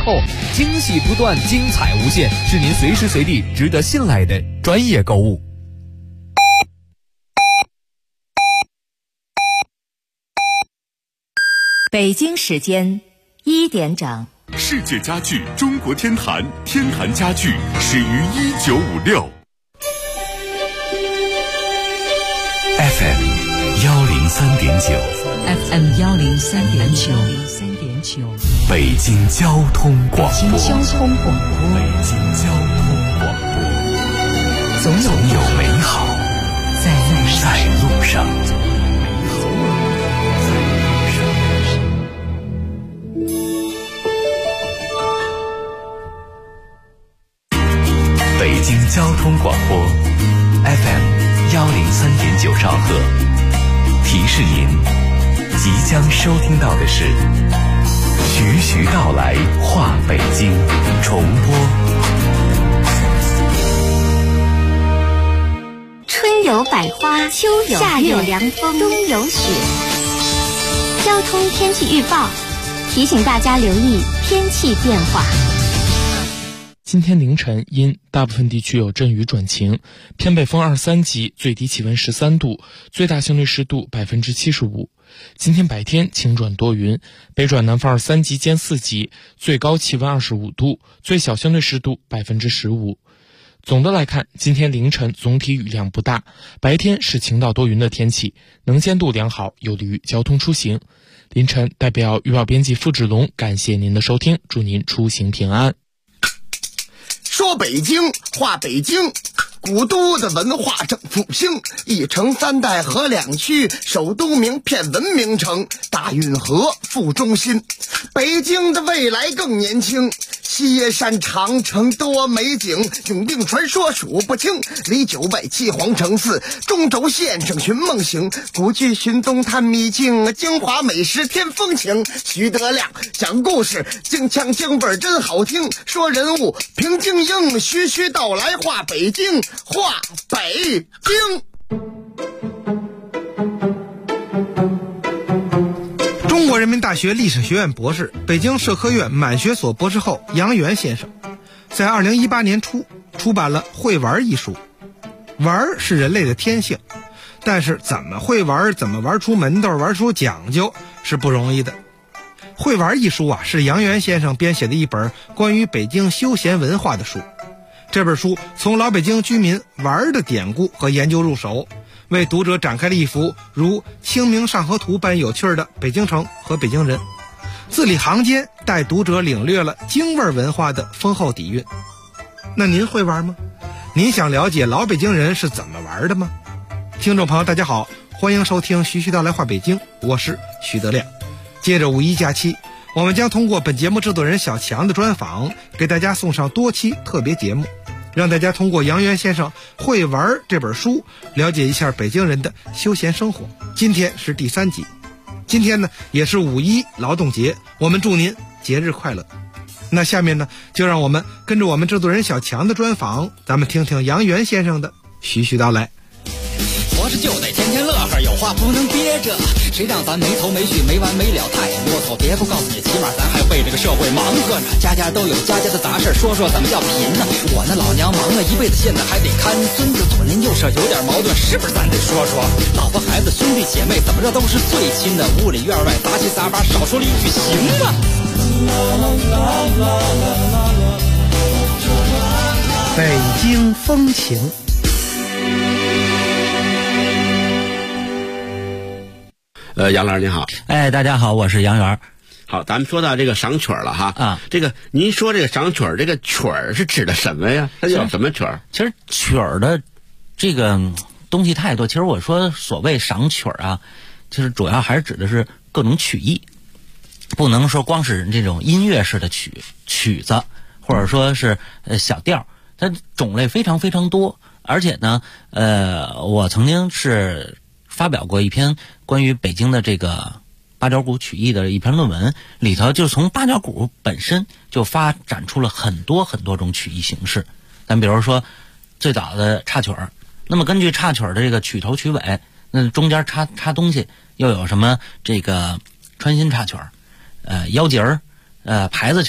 扣，惊喜不断，精彩无限，是您随时随地值得信赖的专业购物。 北京时间1点整。 世界家具中国天坛，天坛家具始于1956。FM 103.9 FM 103.9 北京交通广播。 北京交通广播。 北京交通广播。 总有美好在路上。北京交通广播 FM 103.9兆赫，提示您即将收听到的是徐徐道来话北京重播。 春有百花，秋有夏有凉风，冬有雪。交通天气预报提醒大家留意天气变化。 今天凌晨阴，大部分地区有阵雨转晴，偏北风2-3级，最低气温13度，最大相对湿度75%。今天白天晴转多云，北转南风2-3级兼4级，最高气温25度，最小相对湿度15%。总的来看，今天凌晨总体雨量不大，白天是晴到多云的天气，能见度良好，有利于交通出行。凌晨代表预报编辑付志龙感谢您的收听，祝您出行平安。 说北京，话北京，古都的文化正复兴，一城三代河两区，首都名片文明城，大运河副中心，北京的未来更年轻。西山长城多美景，永定传说数不清，离九外七皇城寺，中轴线上寻梦行，古剧寻踪探秘境，京华美食添风情。徐德亮讲故事，京腔京味真好听，说人物评京英，徐徐道来话北京，话北京。 中国人民大学历史学院博士、北京社科院满学所博士后杨元先生，在2018年初出版了《会玩》一书。玩是人类的天性，但是怎么会玩，怎么玩出门道，玩出讲究是不容易的。《会玩》一书是杨元先生编写的一本关于北京休闲文化的书。这本书从老北京居民玩的典故和研究入手，为读者展开了一幅如《清明上河图》般有趣的北京城和北京人，字里行间带读者领略了京味文化的丰厚底蕴。那您会玩吗？您想了解老北京人是怎么玩的吗？听众朋友大家好，欢迎收听徐徐道来话北京，我是徐德亮。接着五一假期，我们将通过本节目制作人小强的专访，给大家送上多期特别节目，让大家通过杨元先生《会玩》这本书了解一下北京人的休闲生活。今天是第3集，今天呢也是五一劳动节，我们祝您节日快乐。那下面呢，就让我们跟着我们制作人小强的专访，咱们听听杨元先生的徐徐道来。 活着就得天天乐呵，有话不能憋着，谁让咱没头没绪没完没了太啰嗦。别不告诉你，起码咱还为这个社会忙活呢。家家都有家家的杂事，说说怎么叫贫呢？我那老娘忙了一辈子，现在还得看孙子，左邻右舍有点矛盾，是不是咱得说说？老婆孩子兄弟姐妹怎么着都是最亲的，屋里院外杂七杂八，少说了一句行吗？ 北京风情。 杨老师您好。 大家好，我是杨元。 好，咱们说到这个赏曲了哈。这个您说这个赏曲，这个曲儿是指的什么呀？它叫什么曲儿？ 其实曲儿的这个东西太多。其实我说所谓赏曲儿其实主要还是指的是各种曲艺，不能说光是这种音乐式的曲子，或者说是小调，它种类非常非常多。而且呢，我曾经是发表过一篇关于北京的这个八角鼓曲艺的一篇论文，里头就从八角鼓本身就发展出了很多很多种曲艺形式。咱比如说最早的插曲儿，那么根据插曲儿的这个曲头曲尾，那中间插东西又有什么这个穿心插曲儿、腰节儿、牌子曲儿，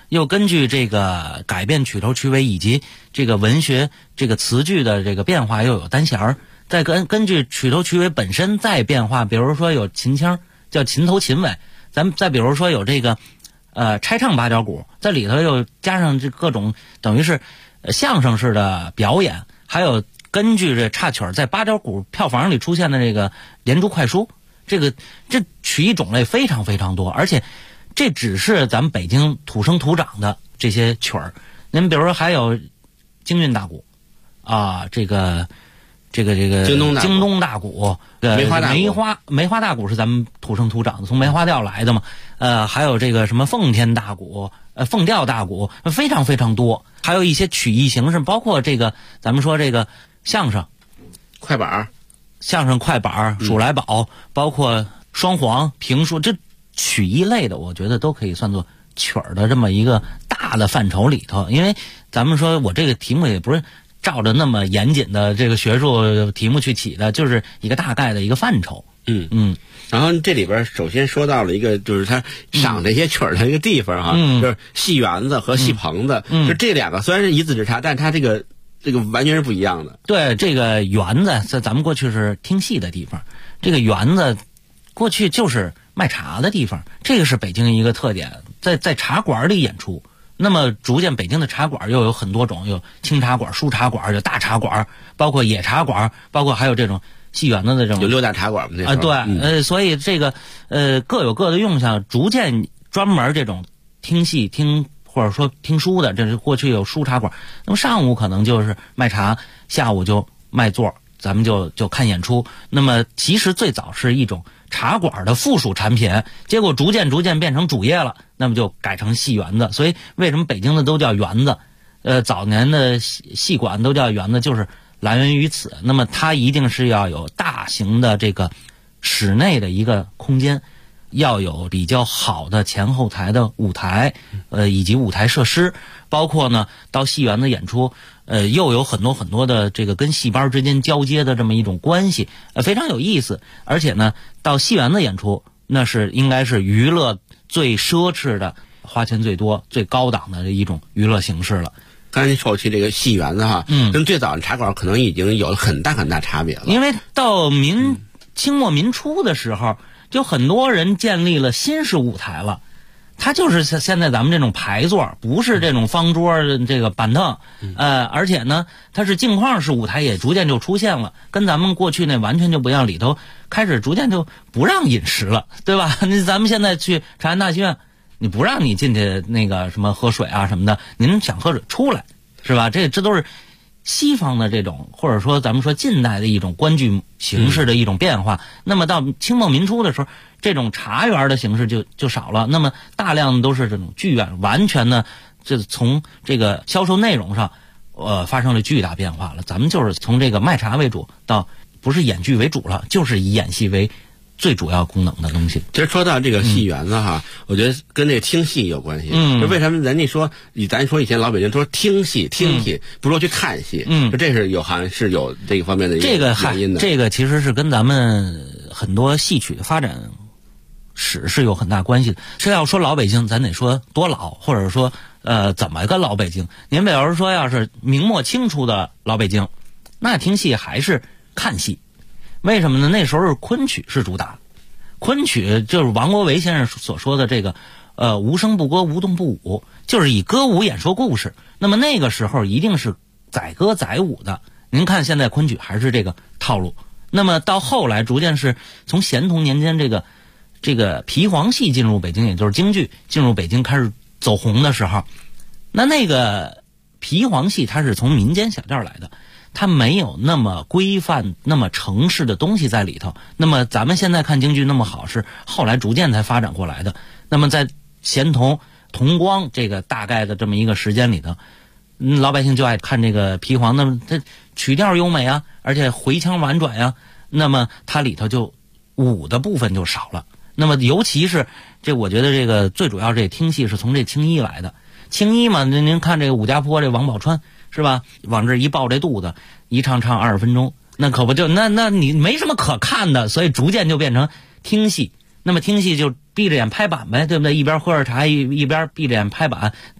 又根据这个改变曲头曲尾以及这个文学这个词句的这个变化，又有单弦儿，再根据曲头曲尾本身再变化，比如说有秦腔叫秦头秦尾，咱们再比如说有这个拆唱八角鼓，在里头又加上这各种等于是相声式的表演，还有根据这插曲在八角鼓票房里出现的这个连珠快书，这曲艺种类非常非常多，而且这只是咱们北京土生土长的这些曲儿。您比如说还有京韵大鼓啊，这个京东大鼓，梅花大鼓是咱们土生土长的，从梅花调来的嘛。还有这个什么奉天大鼓、凤调大鼓，非常非常多。还有一些曲艺形式，包括这个咱们说这个相声、 快板、 相声快板、数来宝，包括双簧、评书，这曲艺类的，我觉得都可以算作曲儿的这么一个大的范畴里头。因为咱们说我这个题目也不是照着那么严谨的这个学术题目去起的，就是一个大概的一个范畴。 然后这里边首先说到了一个，就是他赏这些曲儿的一个地方哈，就是戏园子和戏棚子，就这两个虽然是一字之差，但是它这个完全是不一样的。 对，这个园子在咱们过去是听戏的地方，这个园子过去就是卖茶的地方，这个是北京一个特点，在茶馆里演出。那么逐渐北京的茶馆又有很多种，有清茶馆、书茶馆，有大茶馆，包括野茶馆，包括还有这种戏园子的这种有6大茶馆嘛， 对，所以这个各有各的用项，逐渐专门这种听戏听或者说听书的，这是过去有书茶馆，那么上午可能就是卖茶，下午就卖座，咱们就看演出。那么其实最早是一种茶馆的附属产品，结果逐渐变成主业了，那么就改成戏园子。所以为什么北京的都叫园子？早年的戏馆都叫园子，就是来源于此。那么它一定是要有大型的这个室内的一个空间，要有比较好的前后台的舞台，以及舞台设施，包括呢到戏园子演出，又有很多的这个跟戏班之间交接的这么一种关系，非常有意思。而且呢，到戏园子演出，那是应该是娱乐最奢侈的、花钱最多、最高档的一种娱乐形式了。 刚才说起这个戏园子哈，跟最早的茶馆可能已经有了很大差别了。 因为到清末民初的时候，就很多人建立了新式舞台了。它就是现在咱们这种排座，不是这种方桌这个板凳，而且呢，它是镜框式舞台也逐渐就出现了，跟咱们过去那完全就不一样。里头开始逐渐就不让饮食了，对吧？咱们现在去长安大戏院，你不让你进去那个什么喝水啊什么的，您想喝水出来，是吧？这都是西方的这种，或者说咱们说近代的一种观剧形式的一种变化。那么到清末民初的时候，这种茶园的形式就少了，那么大量都是这种剧院，完全呢这从这个销售内容上发生了巨大变化了。咱们就是从这个卖茶为主，到不是演剧为主了，就是以演戏为最主要功能的东西。 其实说到这个戏园子哈，我觉得跟这个听戏有关系。就为什么人家说咱说以前老北京说听戏，不说去看戏，这是好像是有这个方面的原因的。 这个其实是跟咱们很多戏曲的发展史是有很大关系的。这要说老北京，咱得说多老，或者说怎么个老北京？您比如说，要是明末清初的老北京，那听戏还是看戏。为什么呢？那时候昆曲是主打，昆曲就是王国维先生所说的这个无声不歌，无动不舞，就是以歌舞演说故事。那么那个时候一定是载歌载舞的。您看现在昆曲还是这个套路。那么到后来逐渐是从咸同年间这个皮黄戏进入北京，也就是京剧进入北京开始走红的时候，那个皮黄戏它是从民间小调来的，它没有那么规范、那么程式的东西在里头。那么咱们现在看京剧那么好，是后来逐渐才发展过来的。那么在咸同、同光这个大概的这么一个时间里头，老百姓就爱看这个皮黄。那么它曲调优美啊，而且回腔婉转呀，那么它里头就舞的部分就少了。那么尤其是我觉得这个最主要这听戏是从这青衣来的。青衣嘛，您看这个武家坡这王宝钏是吧？往这一抱这肚子，一唱20分钟，那可不就那你没什么可看的，所以逐渐就变成听戏。那么听戏就闭着眼拍板呗，对不对？一边喝着茶，一边闭着眼拍板，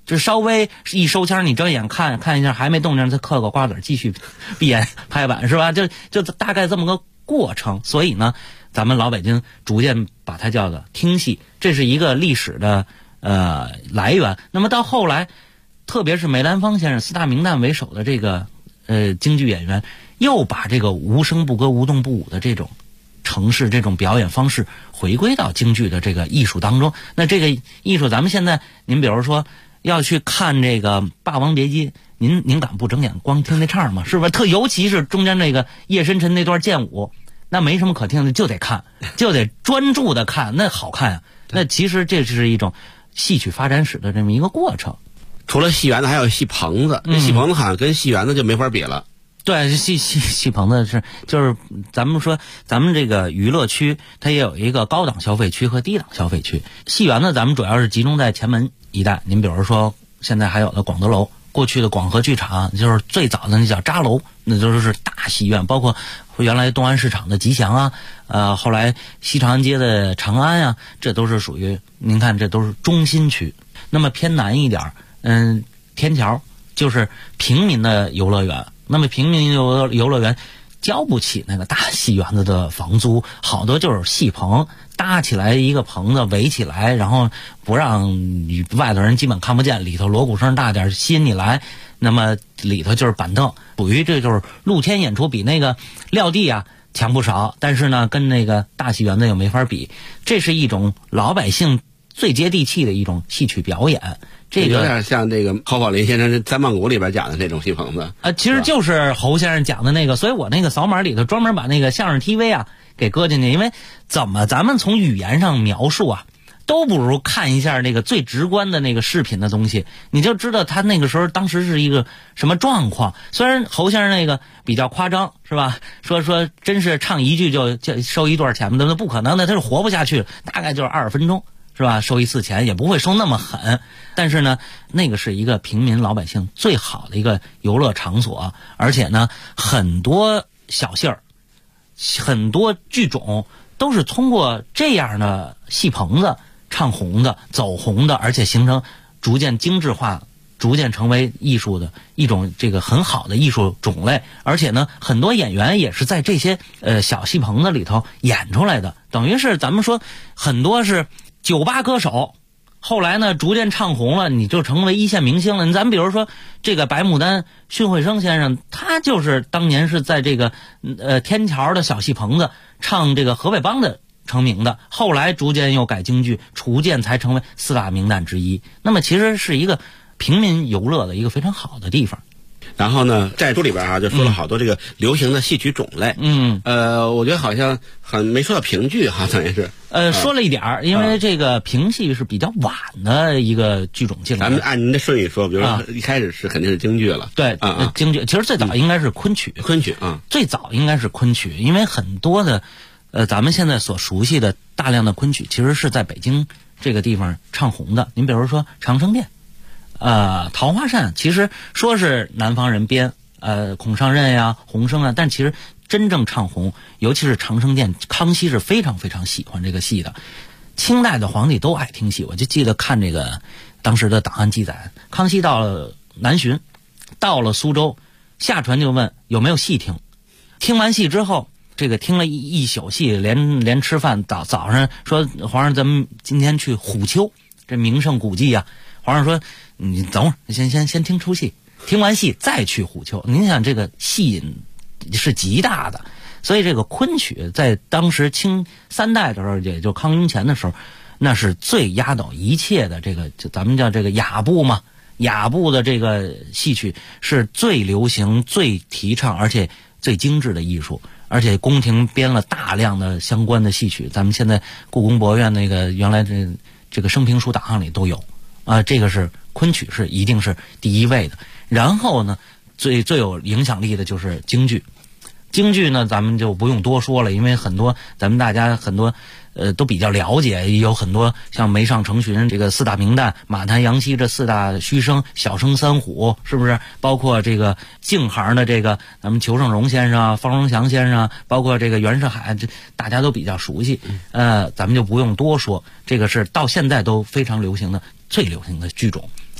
这稍微一收腔，你睁眼看一下还没动静，再嗑个瓜子继续闭眼拍板，是吧？就大概这么个过程。所以呢，咱们老北京逐渐把它叫做听戏，这是一个历史的来源。那么到后来，特别是梅兰芳先生四大名旦为首的这个京剧演员，又把这个无声不歌无动不舞的这种程式这种表演方式回归到京剧的这个艺术当中。那这个艺术咱们现在您比如说要去看这个《霸王别姬》，您敢不睁眼光听那唱吗？是不是？尤其是中间那个夜深沉那段剑舞，那没什么可听的，就得看，就得专注的看，那好看呀。那其实这是一种戏曲发展史的这么一个过程。 除了戏园子，还有戏棚子。戏棚子好像跟戏园子就没法比了。 对，戏棚子就是咱们说咱们这个娱乐区，它也有一个高档消费区和低档消费区。戏园呢，咱们主要是集中在前门一带。您比如说，现在还有的广德楼，过去的广和剧场，就是最早的那叫扎楼，那就是大戏院，包括原来东安市场的吉祥啊，后来西长安街的长安啊，这都是属于您看，这都是中心区。那么偏南一点，天桥就是平民的游乐园。那么平民游乐园交不起那个大戏园子的房租，好多就是戏棚搭起来一个棚子围起来，然后不让外头人基本看不见，里头锣鼓声大点吸引你来，那么里头就是板凳，属于这就是露天演出，比那个撂地啊强不少，但是呢跟那个大戏园子又没法比。这是一种老百姓最接地气的一种戏曲表演。这个有点像这个侯宝林先生《三棒鼓》里边讲的那种戏棚子其实就是侯先生讲的那个，所以我那个扫码里头专门把那个相声 TV 啊给搁进去，因为怎么咱们从语言上描述啊，都不如看一下那个最直观的那个视频的东西，你就知道他那个时候当时是一个什么状况。虽然侯先生那个比较夸张，是吧？说真是唱一句就收一段钱，那不可能的，他是活不下去，大概就是20分钟。是吧？收一次钱也不会收那么狠，但是呢，那个是一个平民老百姓最好的一个游乐场所，而且呢，很多小戏儿、很多剧种都是通过这样的戏棚子唱红的、走红的，而且形成逐渐精致化，逐渐成为艺术的一种这个很好的艺术种类。而且呢，很多演员也是在这些小戏棚子里头演出来的，等于是咱们说很多是酒吧歌手，后来呢逐渐唱红了，你就成为一线明星了。咱比如说这个白牡丹荀慧生先生，他就是当年是在这个天桥的小戏棚子唱这个河北梆的成名的，后来逐渐又改京剧，逐渐才成为四大名旦之一。那么其实是一个平民游乐的一个非常好的地方。 然后呢，在书里边就说了好多这个流行的戏曲种类。我觉得好像没说到评剧哈，等于是说了一点儿，因为这个评戏是比较晚的一个剧种进来。 咱们按您的顺序说，比如说一开始是肯定是京剧了。 对京剧其实最早应该是昆曲。 昆曲最早应该是昆曲，因为很多的咱们现在所熟悉的大量的昆曲，其实是在北京这个地方唱红的。您比如说《长生殿》。桃花扇其实说是南方人编，孔尚任呀、洪生啊，但其实真正唱红，尤其是长生殿，康熙是非常非常喜欢这个戏的。清代的皇帝都爱听戏，我就记得看这个当时的档案记载，康熙到了南巡，到了苏州，下船就问有没有戏听。听完戏之后，这个听了一宿戏，连吃饭，早上说皇上咱们今天去虎丘，这名胜古迹啊。皇上说你等会儿先听出戏，听完戏再去虎丘。您想这个戏瘾是极大的，所以这个昆曲在当时清三代的时候，也就康雍乾的时候，那是最压倒一切的这个，就咱们叫这个雅部嘛，雅部的这个戏曲是最流行、最提倡而且最精致的艺术。而且宫廷编了大量的相关的戏曲，咱们现在故宫博物院那个原来这个生平书档案里都有。这个是昆曲是一定是第一位的。然后呢，最有影响力的就是京剧。京剧呢，咱们就不用多说了，因为很多咱们大家很多都比较了解，有很多像梅上程循这个四大名旦，马谭杨希这四大须生，小生三虎，是不是？包括这个净行的这个咱们裘盛戎先生啊、方荣祥先生啊，包括这个袁世海，这大家都比较熟悉。咱们就不用多说，这个是到现在都非常流行的、最流行的剧种。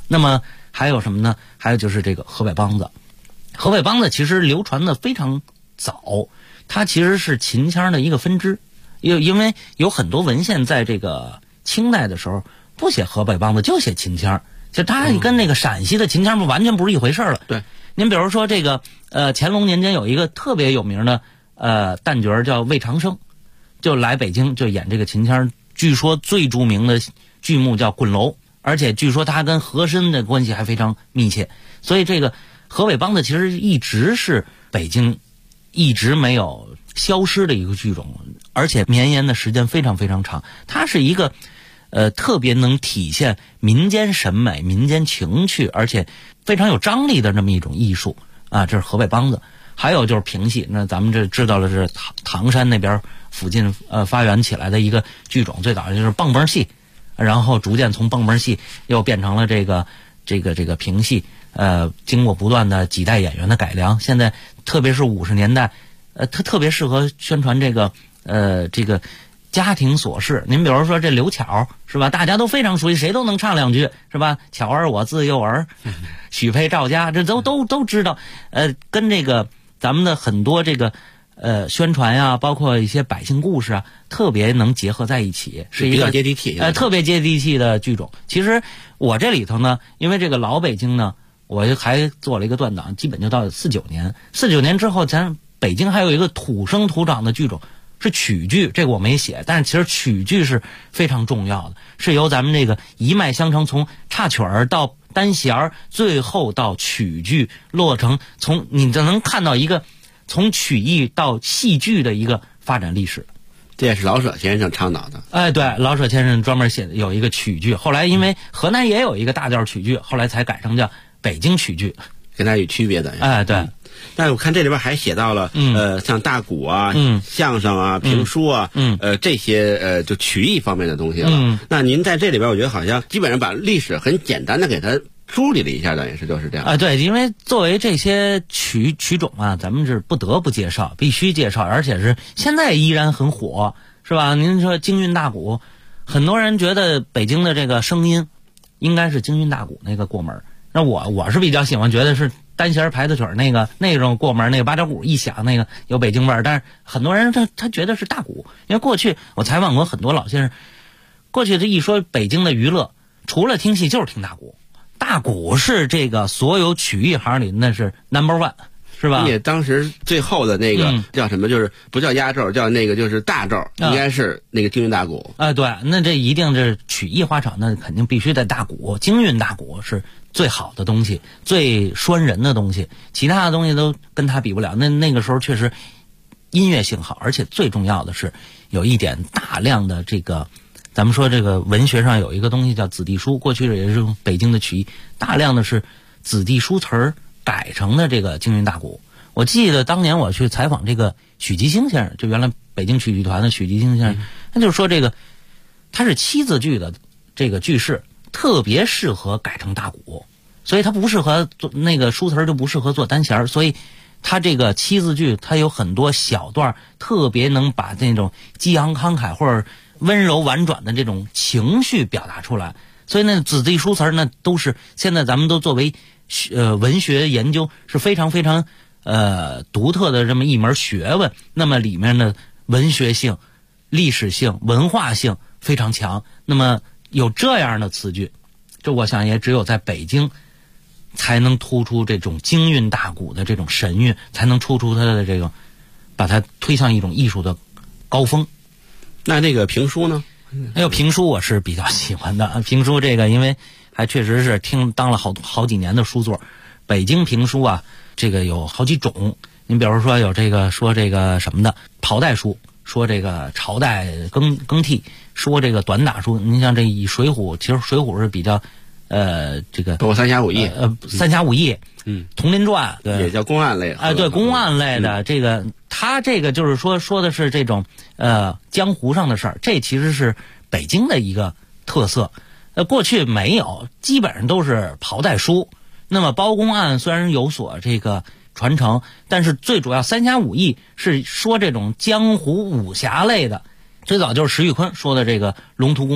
那么还有什么呢？还有就是这个河北梆子。河北梆子其实流传的非常早，它其实是秦腔的一个分支，因为有很多文献在这个清代的时候不写河北梆子，就写秦腔，其实它跟那个陕西的秦腔完全不是一回事了。 对， 您比如说这个乾隆年间有一个特别有名的旦角叫魏长生，就来北京就演这个秦腔，据说最著名的剧目叫《滚楼》，而且据说他跟和珅的关系还非常密切，所以这个河北梆子其实一直是北京一直没有消失的一个剧种，而且绵延的时间非常非常长。它是一个特别能体现民间审美、民间情趣，而且非常有张力的这么一种艺术啊。这是河北梆子。还有就是评戏，那咱们这知道了是唐山那边附近发源起来的一个剧种，最早就是蹦蹦戏，然后逐渐从蹦蹦戏又变成了这个评戏。经过不断的几代演员的改良，现在特别是50年代，它特别适合宣传这个家庭琐事。您比如说这刘巧是吧，大家都非常熟悉，谁都能唱两句是吧？巧儿我自幼儿，许配赵家，这都知道。跟这个咱们的很多这个宣传呀，包括一些百姓故事啊，特别能结合在一起，是一个比较接地气， 特别接地气的剧种。其实我这里头呢，因为这个老北京呢，我还做了一个断档，基本就到49年。49年之后，咱北京还有一个土生土长的剧种是曲剧，这个我没写，但是其实曲剧是非常重要的，是由咱们这个一脉相承，从插曲儿到单弦儿，最后到曲剧落成，从你就能看到一个从曲艺到戏剧的一个发展历史。 这也是老舍先生倡导的。 哎，对，老舍先生专门写的有一个曲剧，后来因为河南也有一个大调曲剧，后来才改成叫北京曲剧， 跟它有区别的。 哎，对。 但是我看这里边还写到了，像大鼓啊、相声啊、评书啊，这些就曲艺方面的东西了。那您在这里边，我觉得好像基本上把历史很简单的给它梳理了一下，等于是就是这样。 对，因为作为这些曲种啊，咱们是不得不介绍，必须介绍，而且是现在依然很火，是吧？您说京韵大鼓，很多人觉得北京的这个声音应该是京韵大鼓那个过门，那我是比较喜欢，觉得是单弦排的曲儿那种过门，那个八角鼓一响，那个有北京味儿。但是很多人他觉得是大鼓，因为过去我采访过很多老先生，过去他一说北京的娱乐，除了听戏就是听大鼓，大鼓是这个所有曲艺行里那是 No.1， 是吧？ 也当时最后的那个叫什么，就是不叫压轴，叫那个就是大轴，应该是那个京韵大鼓。 对，那这一定是曲艺花场，那肯定必须得大鼓，京韵大鼓是最好的东西，最拴人的东西，其他的东西都跟它比不了。那个时候确实音乐性好，而且最重要的是有一点大量的这个，咱们说这个文学上有一个东西叫子弟书，过去也是用北京的曲艺，大量的是子弟书词儿改成的这个京韵大鼓。我记得当年我去采访这个许吉星先生，就原来北京曲剧团的许吉星先生，他就说这个他是7字句的这个句式，特别适合改成大鼓，所以它不适合做那个书词就不适合做单弦，所以它这个7字句它有很多小段特别能把那种激昂慷慨或者温柔婉转的这种情绪表达出来，所以那子弟书词那都是现在咱们都作为文学研究是非常非常独特的这么一门学问，那么里面的文学性、历史性、文化性非常强，那么有这样的词句，这我想也只有在北京才能突出这种京韵大鼓的这种神韵，才能突出它的这种把它推向一种艺术的高峰。 那个评书呢？ 评书我是比较喜欢的。评书这个因为还确实是当了好几年的书座。北京评书啊，这个有好几种。您比如说有这个说这个什么的袍带书，说这个朝代更替，说这个短打书。您像这以水浒，其实水浒是比较这个包括三侠五义， 三侠五义，铜林传，对， 也叫公案类。 对，公案类的这个，他这个就是说的是这种江湖上的事儿，这其实是北京的一个特色。过去没有，基本上都是袍带书。那么包公案虽然有所这个传承，但是最主要三侠五义是说这种江湖武侠类的。最早就是石玉坤说的这个龙图公案，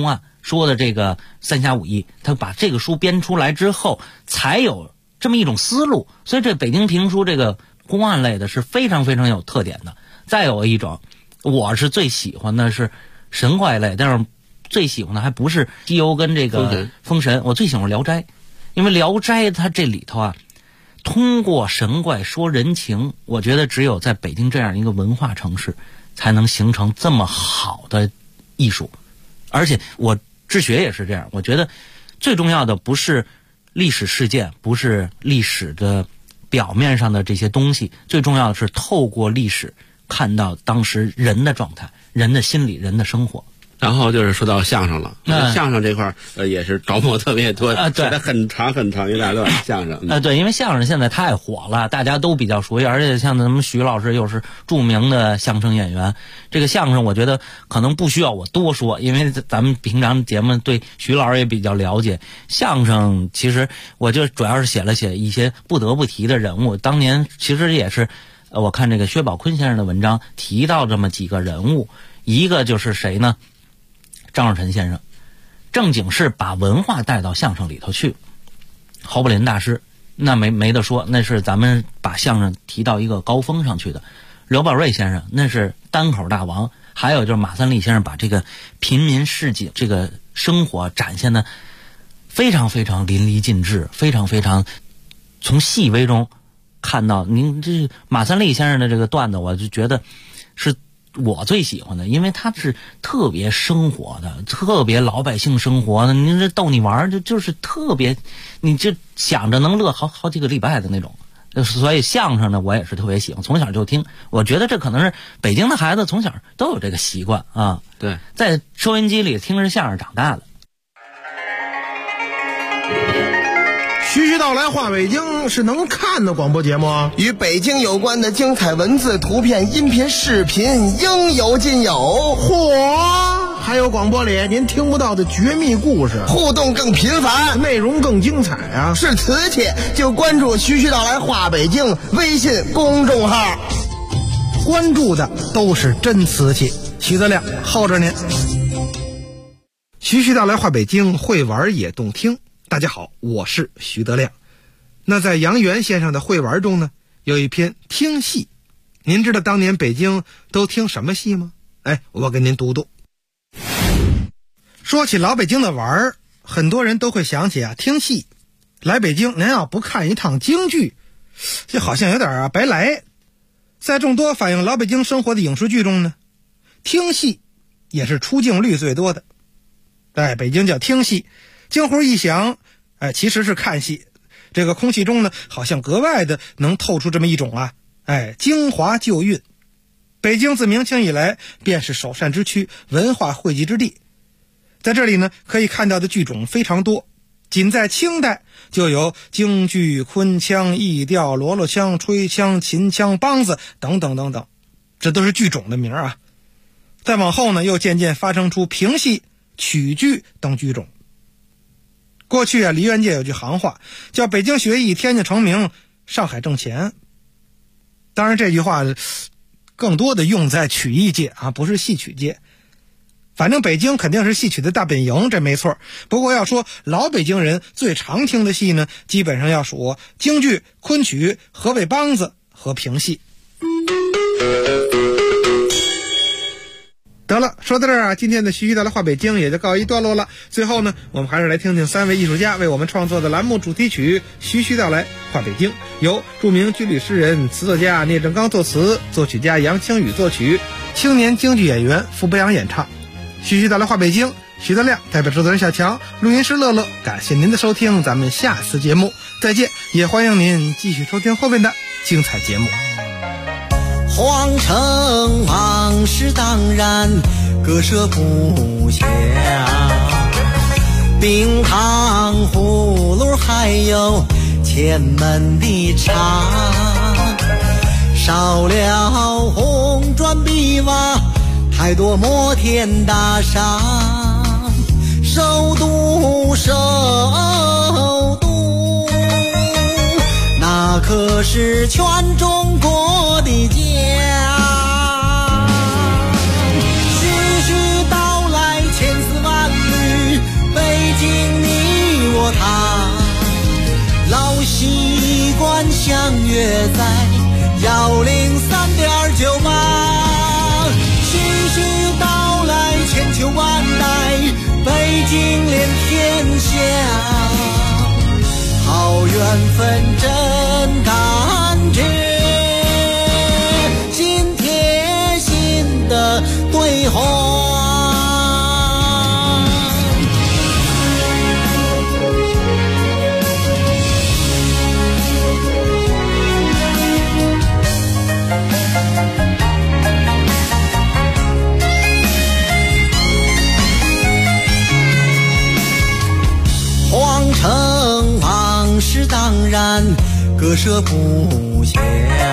说的这个三侠五义，他把这个书编出来之后，才有这么一种思路。所以这北京评书这个公案类的是非常非常有特点的。再有一种，我是最喜欢的是神怪类，但是最喜欢的还不是西游跟这个封神，我最喜欢聊斋。因为聊斋它这里头啊，通过神怪说人情，我觉得只有在北京这样一个文化城市才能形成这么好的艺术。而且我治学也是这样，我觉得最重要的不是历史事件，不是历史的表面上的这些东西，最重要的是透过历史看到当时人的状态、人的心理、人的生活。 然后就是说到相声了，相声这块也是着墨特别多，写得很长很长一大段相声。 对，因为相声现在太火了，大家都比较熟悉，而且像咱们徐老师又是著名的相声演员，这个相声我觉得可能不需要我多说，因为咱们平常节目对徐老师也比较了解。相声其实我就主要是写了写一些不得不提的人物，当年其实也是我看这个薛宝坤先生的文章提到这么几个人物，一个就是谁呢？张若晨先生，正经是把文化带到相声里头去。侯宝林大师那没得说，那是咱们把相声提到一个高峰上去的。刘宝瑞先生那是单口大王，还有就是马三立先生把这个平民市井这个生活展现的非常非常淋漓尽致，非常非常从细微中看到。您这马三立先生的这个段子，我就觉得是我最喜欢的，因为他是特别生活的，特别老百姓生活的，您这逗你玩就是特别，你就想着能乐好几个礼拜的那种。所以相声呢，我也是特别喜欢，从小就听。我觉得这可能是北京的孩子从小都有这个习惯啊。 对， 在收音机里听着相声长大的。 徐徐道来话北京是能看的广播节目啊， 与北京有关的精彩文字、图片、音频、视频应有尽有。 嚯，还有广播里您听不到的绝密故事， 互动更频繁， 内容更精彩啊！ 是瓷器就关注徐徐道来话北京微信公众号， 关注的都是真瓷器。徐德亮候着您。徐徐道来话北京，会玩也动听。大家好，我是徐德亮。那在杨元先生的会玩中呢，有一篇听戏。您知道当年北京都听什么戏吗？我给您读读。说起老北京的玩，很多人都会想起听戏。来北京您要不看一趟京剧，这好像有点白来。在众多反映老北京生活的影视剧中呢，听戏也是出镜率最多的。北京叫听戏，京胡一响，其实是看戏。这个空气中呢，好像格外的能透出这么一种京华旧韵。北京自明清以来便是首善之区，文化汇集之地。在这里呢，可以看到的剧种非常多。仅在清代就有京剧、昆腔、弋调、罗罗腔、吹腔、秦腔、梆子等等等等，这都是剧种的名啊。再往后呢，又渐渐发生出评戏、曲剧等剧种。过去梨园界有句行话叫北京学艺，天津成名，上海挣钱。当然这句话更多的用在曲艺界不是戏曲界。反正北京肯定是戏曲的大本营，这没错。不过要说老北京人最常听的戏呢，基本上要数京剧、昆曲、河北梆子和评戏。得了，说到这儿今天的徐徐道来话北京也就告一段落了。最后呢，我们还是来听听3位艺术家为我们创作的栏目主题曲《徐徐道来话北京》，由著名军旅诗人、词作家聂政刚作词，作曲家杨清宇作曲，青年京剧演员傅博洋演唱。徐徐道来话北京，徐德亮代表制作人小强，录音师乐乐，感谢您的收听，咱们下次节目再见，也欢迎您继续收听后面的精彩节目。 皇城往事当然割舍不下，冰糖葫芦还有前门的茶，少了红砖碧瓦，太多摩天大厦，首都那可是全中国的家。徐徐道来千丝万缕， 习惯相约在103.98，徐徐道来千秋万代，北京连天下，好缘分真感觉，心贴心的对话。皇城往事当然割舍不下，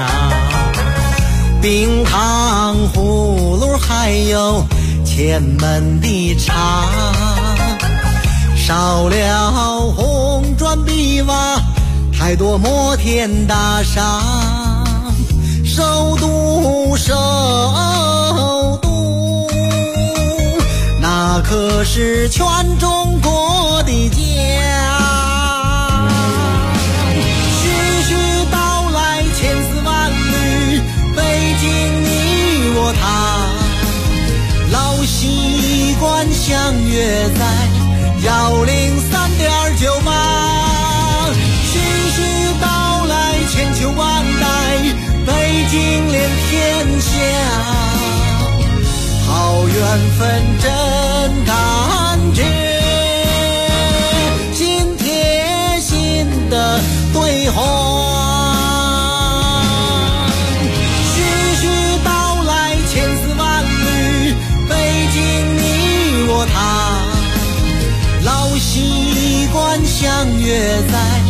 冰糖葫芦还有前门的茶，少了红砖碧瓦，太多摩天大厦，首都那可是全中国的家。徐徐道来千丝万缕，北京你我他，老习惯相约在103.98，徐徐道来千秋万代，北京连天下，好缘分真感觉，心贴心的对话。徐徐道来千丝万缕，北京你我他，老习惯相约在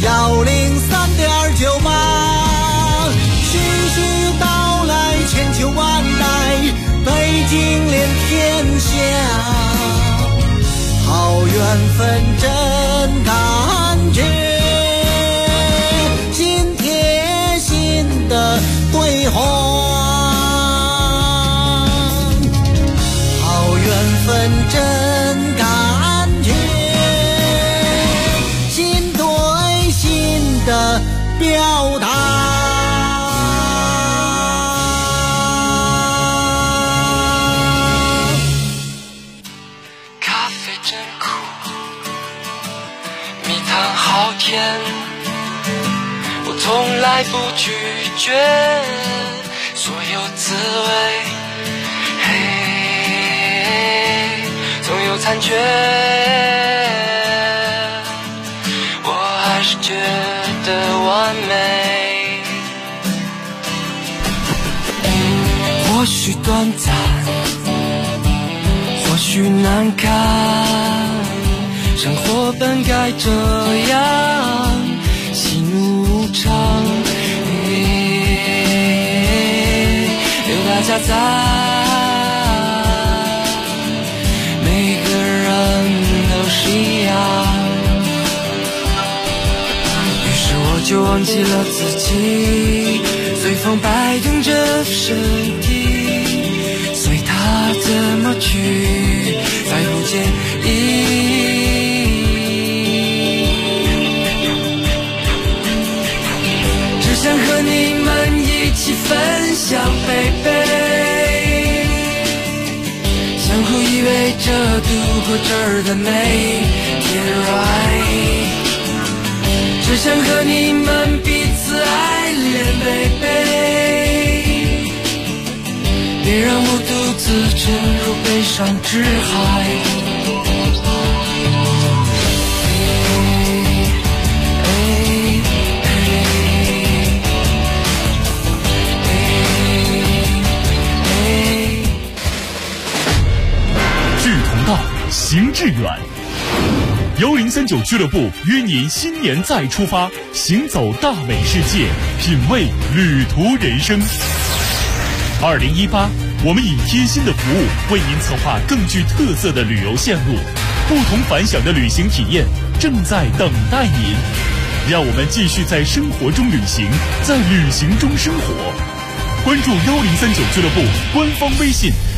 103.98，徐徐道来千秋万代，北京连天下，好缘分真感觉，心贴心的对话，好缘分真感觉，心对心的表达。 我从来不拒绝所有滋味，总有残缺，我还是觉得完美。或许短暂，或许难堪，生活本该这样，喜怒无常，有大家在，每个人都是一样。于是我就忘记了自己，随风摆动着身体，随它怎么去，再不介意。想和你们一起分享baby，相互依偎着度过这儿的每天 right， 只想和你们彼此爱恋baby， 别让我独自沉入悲伤之海。 行致远，1039俱乐部约您新年再出发，行走大美世界，品味旅途人生。2018，我们以贴心的服务为您策划更具特色的旅游线路，不同凡响的旅行体验正在等待您。让我们继续在生活中旅行，在旅行中生活。关注1039俱乐部官方微信。